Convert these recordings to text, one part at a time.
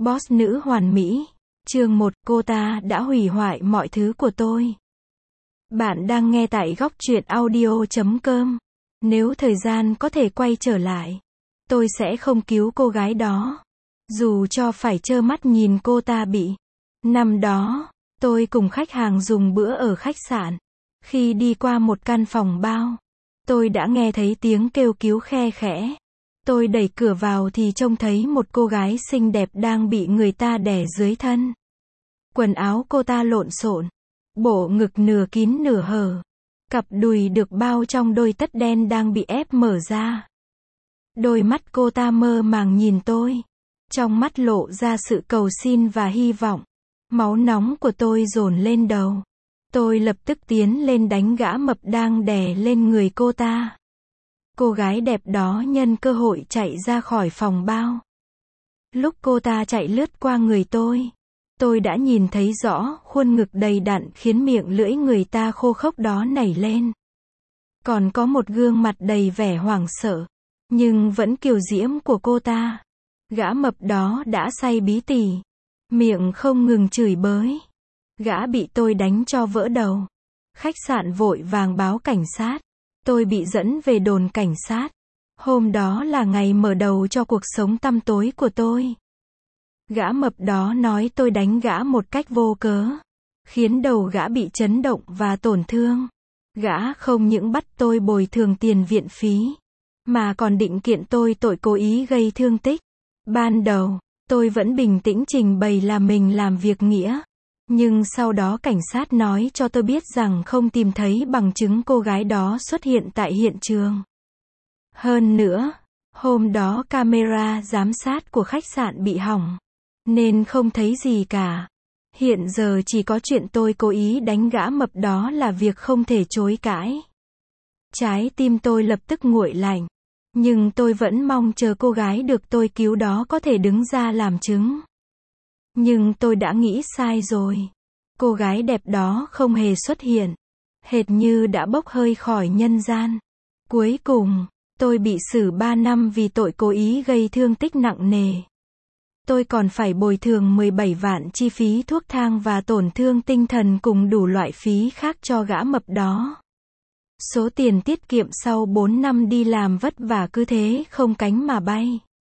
Boss nữ hoàn mỹ. Chương 1, cô ta đã hủy hoại mọi thứ của tôi. Bạn đang nghe tại góc truyện audio.com. Nếu thời gian có thể quay trở lại, tôi sẽ không cứu cô gái đó. Dù cho phải trơ mắt nhìn cô ta bị. Năm đó, tôi cùng khách hàng dùng bữa ở khách sạn. Khi đi qua một căn phòng bao, tôi đã nghe thấy tiếng kêu cứu khe khẽ. Tôi đẩy cửa vào thì trông thấy một cô gái xinh đẹp đang bị người ta đè dưới thân. Quần áo cô ta lộn xộn, bộ ngực nửa kín nửa hở. Cặp đùi được bao trong đôi tất đen đang bị ép mở ra. Đôi mắt cô ta mơ màng nhìn tôi. Trong mắt lộ ra sự cầu xin và hy vọng. Máu nóng của tôi dồn lên đầu. Tôi lập tức tiến lên đánh gã mập đang đè lên người cô ta. Cô gái đẹp đó nhân cơ hội chạy ra khỏi phòng bao. Lúc cô ta chạy lướt qua người tôi đã nhìn thấy rõ khuôn ngực đầy đặn khiến miệng lưỡi người ta khô khốc đó nảy lên. Còn có một gương mặt đầy vẻ hoảng sợ, nhưng vẫn kiều diễm của cô ta. Gã mập đó đã say bí tỉ, miệng không ngừng chửi bới. Gã bị tôi đánh cho vỡ đầu. Khách sạn vội vàng báo cảnh sát. Tôi bị dẫn về đồn cảnh sát. Hôm đó là ngày mở đầu cho cuộc sống tăm tối của tôi. Gã mập đó nói tôi đánh gã một cách vô cớ, khiến đầu gã bị chấn động và tổn thương. Gã không những bắt tôi bồi thường tiền viện phí, mà còn định kiện tôi tội cố ý gây thương tích. Ban đầu, tôi vẫn bình tĩnh trình bày là mình làm việc nghĩa. Nhưng sau đó cảnh sát nói cho tôi biết rằng không tìm thấy bằng chứng cô gái đó xuất hiện tại hiện trường. Hơn nữa, hôm đó camera giám sát của khách sạn bị hỏng, nên không thấy gì cả. Hiện giờ chỉ có chuyện tôi cố ý đánh gã mập đó là việc không thể chối cãi. Trái tim tôi lập tức nguội lạnh. Nhưng tôi vẫn mong chờ cô gái được tôi cứu đó có thể đứng ra làm chứng. Nhưng tôi đã nghĩ sai rồi. Cô gái đẹp đó không hề xuất hiện. Hệt như đã bốc hơi khỏi nhân gian. Cuối cùng, tôi bị xử 3 năm vì tội cố ý gây thương tích nặng nề. Tôi còn phải bồi thường 17 vạn chi phí thuốc thang và tổn thương tinh thần cùng đủ loại phí khác cho gã mập đó. Số tiền tiết kiệm sau 4 năm đi làm vất vả cứ thế không cánh mà bay.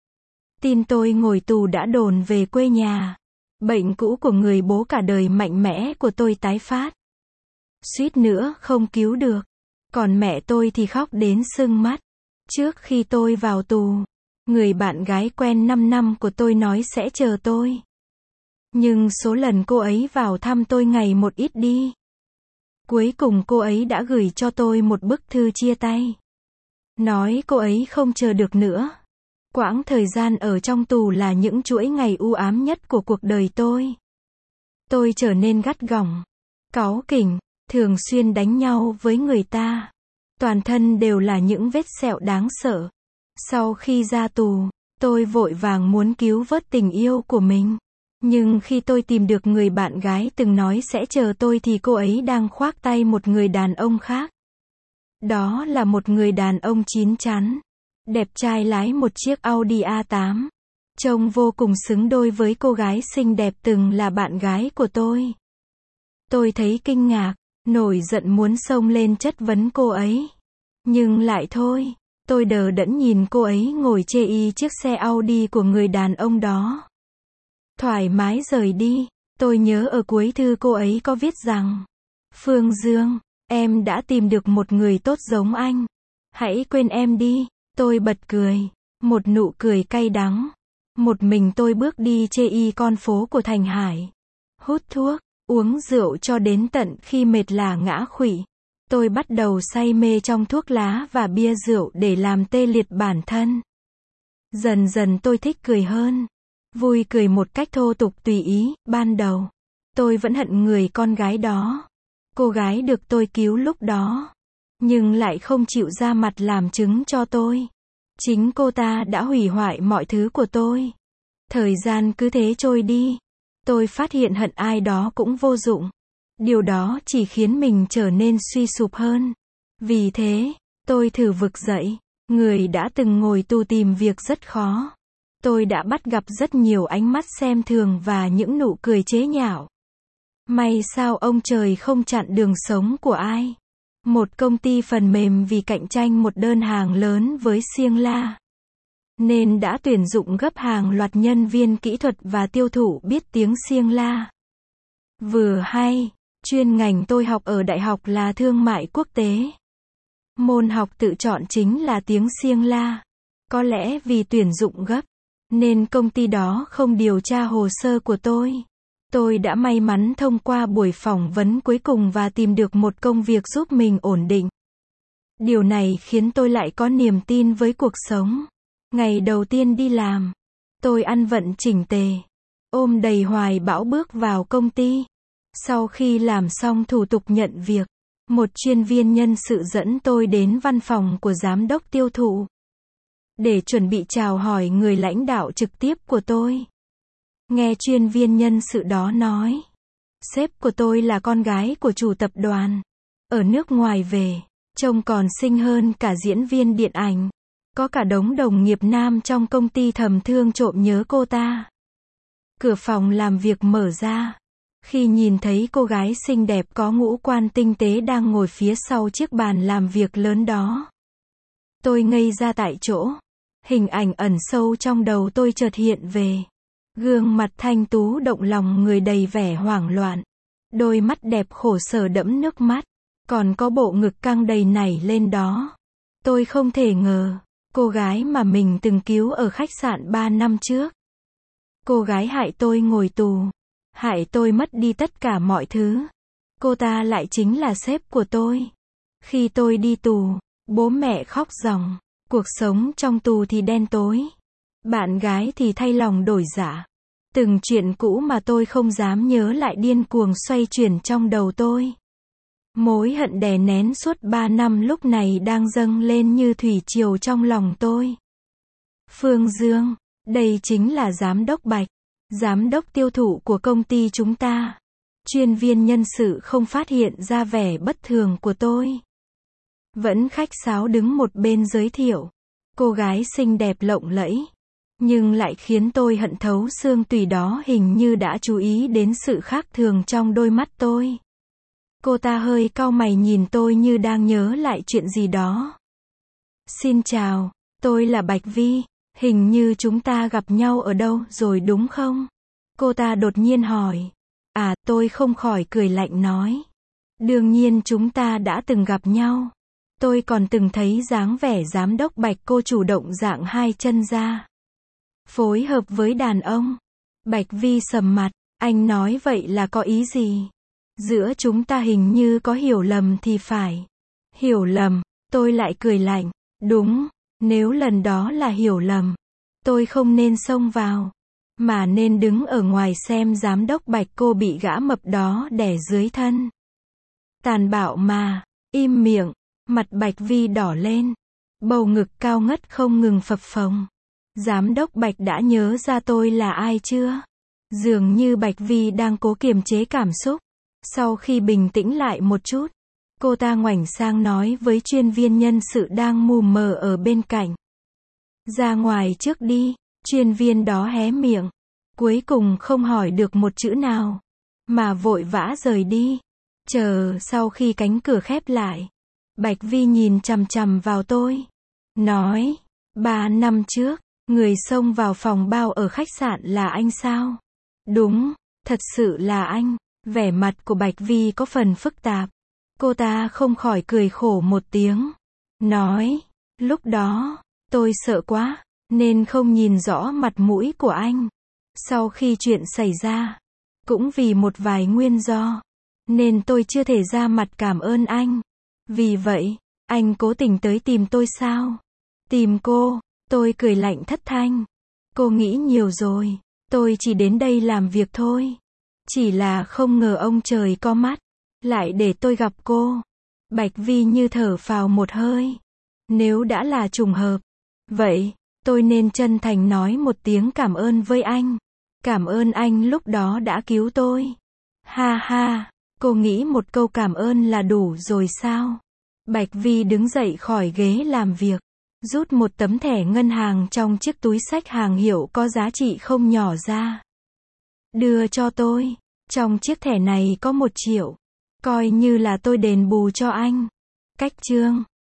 Tin tôi ngồi tù đã đồn về quê nhà. Bệnh cũ của người bố cả đời mạnh mẽ của tôi tái phát. Suýt nữa không cứu được. Còn mẹ tôi thì khóc đến sưng mắt. Trước khi tôi vào tù, người bạn gái quen 5 năm của tôi nói sẽ chờ tôi. Nhưng số lần cô ấy vào thăm tôi ngày một ít đi. Cuối cùng cô ấy đã gửi cho tôi một bức thư chia tay. Nói cô ấy không chờ được nữa. Quãng thời gian ở trong tù là những chuỗi ngày u ám nhất của cuộc đời tôi. Tôi trở nên gắt gỏng, cáu kỉnh, thường xuyên đánh nhau với người ta. Toàn thân đều là những vết sẹo đáng sợ. Sau khi ra tù, tôi vội vàng muốn cứu vớt tình yêu của mình. Nhưng khi tôi tìm được người bạn gái từng nói sẽ chờ tôi thì cô ấy đang khoác tay một người đàn ông khác. Đó là một người đàn ông chín chắn, đẹp trai lái một chiếc Audi A8. Trông vô cùng xứng đôi với cô gái xinh đẹp từng là bạn gái của tôi. Tôi thấy kinh ngạc, nổi giận muốn xông lên chất vấn cô ấy. Nhưng lại thôi, tôi đờ đẫn nhìn cô ấy ngồi chê y chiếc xe Audi của người đàn ông đó. Thoải mái rời đi. Tôi nhớ ở cuối thư cô ấy có viết rằng: Phương Dương, em đã tìm được một người tốt giống anh. Hãy quên em đi. Tôi bật cười. Một nụ cười cay đắng. Một mình tôi bước đi chê y con phố của Thành Hải. Hút thuốc, uống rượu cho đến tận khi mệt lả ngã khuỵu. Tôi bắt đầu say mê trong thuốc lá và bia rượu để làm tê liệt bản thân. Dần dần tôi thích cười hơn. Vui cười một cách thô tục tùy ý. Ban đầu, tôi vẫn hận người con gái đó. Cô gái được tôi cứu lúc đó. Nhưng lại không chịu ra mặt làm chứng cho tôi. Chính cô ta đã hủy hoại mọi thứ của tôi. Thời gian cứ thế trôi đi. Tôi phát hiện hận ai đó cũng vô dụng. Điều đó chỉ khiến mình trở nên suy sụp hơn. Vì thế, tôi thử vực dậy. Người đã từng ngồi tù tìm việc rất khó. tôi đã bắt gặp rất nhiều ánh mắt xem thường và những nụ cười chế nhạo. May sao ông trời không chặn đường sống của ai. Một công ty phần mềm vì cạnh tranh một đơn hàng lớn với Siêng La, nên đã tuyển dụng gấp hàng loạt nhân viên kỹ thuật và tiêu thụ biết tiếng Siêng La. Vừa hay, chuyên ngành tôi học ở đại học là thương mại quốc tế. Môn học tự chọn chính là tiếng Siêng La. Có lẽ vì tuyển dụng gấp, nên công ty đó không điều tra hồ sơ của tôi. Tôi đã may mắn thông qua buổi phỏng vấn cuối cùng và tìm được một công việc giúp mình ổn định. Điều này khiến tôi lại có niềm tin với cuộc sống. Ngày đầu tiên đi làm, tôi ăn vận chỉnh tề, ôm đầy hoài bão bước vào công ty. Sau khi làm xong thủ tục nhận việc, một chuyên viên nhân sự dẫn tôi đến văn phòng của giám đốc tiêu thụ, để chuẩn bị chào hỏi người lãnh đạo trực tiếp của tôi. Nghe chuyên viên nhân sự đó nói, sếp của tôi là con gái của chủ tập đoàn, ở nước ngoài về, trông còn xinh hơn cả diễn viên điện ảnh. Có cả đống đồng nghiệp nam trong công ty thầm thương trộm nhớ cô ta. Cửa phòng làm việc mở ra. Khi nhìn thấy cô gái xinh đẹp có ngũ quan tinh tế đang ngồi phía sau chiếc bàn làm việc lớn đó, tôi ngây ra tại chỗ. Hình ảnh ẩn sâu trong đầu tôi chợt hiện về. Gương mặt thanh tú động lòng người đầy vẻ hoảng loạn. Đôi mắt đẹp khổ sở đẫm nước mắt. Còn có bộ ngực căng đầy nảy lên đó. Tôi không thể ngờ, cô gái mà mình từng cứu ở khách sạn 3 năm trước. Cô gái hại tôi ngồi tù. Hại tôi mất đi tất cả mọi thứ. Cô ta lại chính là sếp của tôi. Khi tôi đi tù, bố mẹ khóc ròng. Cuộc sống trong tù thì đen tối. Bạn gái thì thay lòng đổi dạ. Từng chuyện cũ mà tôi không dám nhớ lại điên cuồng xoay chuyển trong đầu tôi. Mối hận đè nén suốt 3 năm lúc này đang dâng lên như thủy triều trong lòng tôi. Phương Dương, đây chính là giám đốc Bạch, giám đốc tiêu thụ của công ty chúng ta. Chuyên viên nhân sự không phát hiện ra vẻ bất thường của tôi. Vẫn khách sáo đứng một bên giới thiệu. Cô gái xinh đẹp lộng lẫy, nhưng lại khiến tôi hận thấu xương tủy đó hình như đã chú ý đến sự khác thường trong đôi mắt tôi. Cô ta hơi cau mày nhìn tôi như đang nhớ lại chuyện gì đó. Xin chào, tôi là Bạch Vi, hình như chúng ta gặp nhau ở đâu rồi đúng không? Cô ta đột nhiên hỏi. À, tôi không khỏi cười lạnh nói. Đương nhiên chúng ta đã từng gặp nhau. Tôi còn từng thấy dáng vẻ giám đốc Bạch cô chủ động dạng hai chân ra, phối hợp với đàn ông. Bạch Vi sầm mặt, anh nói vậy là có ý gì? Giữa chúng ta hình như có hiểu lầm thì phải. Hiểu lầm, tôi lại cười lạnh. Đúng, nếu lần đó là hiểu lầm, tôi không nên xông vào, mà nên đứng ở ngoài xem giám đốc Bạch cô bị gã mập đó đè dưới thân. Tàn bạo mà, im miệng. Mặt Bạch Vi đỏ lên, bầu ngực cao ngất không ngừng phập phồng. Giám đốc Bạch đã nhớ ra tôi là ai chưa? Dường như Bạch Vi đang cố kiềm chế cảm xúc. Sau khi bình tĩnh lại một chút, cô ta ngoảnh sang nói với chuyên viên nhân sự đang mù mờ ở bên cạnh. Ra ngoài trước đi. Chuyên viên đó hé miệng, cuối cùng không hỏi được một chữ nào, mà vội vã rời đi. Chờ sau khi cánh cửa khép lại, Bạch Vi nhìn chằm chằm vào tôi, nói, 3 năm trước, người xông vào phòng bao ở khách sạn là anh sao? Đúng, thật sự là anh. Vẻ mặt của Bạch Vi có phần phức tạp. Cô ta không khỏi cười khổ một tiếng, nói, lúc đó, tôi sợ quá, nên không nhìn rõ mặt mũi của anh. Sau khi chuyện xảy ra, cũng vì một vài nguyên do, nên tôi chưa thể ra mặt cảm ơn anh. Vì vậy, anh cố tình tới tìm tôi sao? Tìm cô? Tôi cười lạnh thất thanh. Cô nghĩ nhiều rồi, tôi chỉ đến đây làm việc thôi. Chỉ là không ngờ ông trời có mắt, lại để tôi gặp cô. Bạch Vi như thở phào một hơi. Nếu đã là trùng hợp, vậy, tôi nên chân thành nói một tiếng cảm ơn với anh. Cảm ơn anh lúc đó đã cứu tôi. Ha ha, cô nghĩ một câu cảm ơn là đủ rồi sao? Bạch Vi đứng dậy khỏi ghế làm việc, Rút một tấm thẻ ngân hàng trong chiếc túi xách hàng hiệu có giá trị không nhỏ ra. Đưa cho tôi. Trong chiếc thẻ này có 1 triệu. Coi như là tôi đền bù cho anh. Cách chương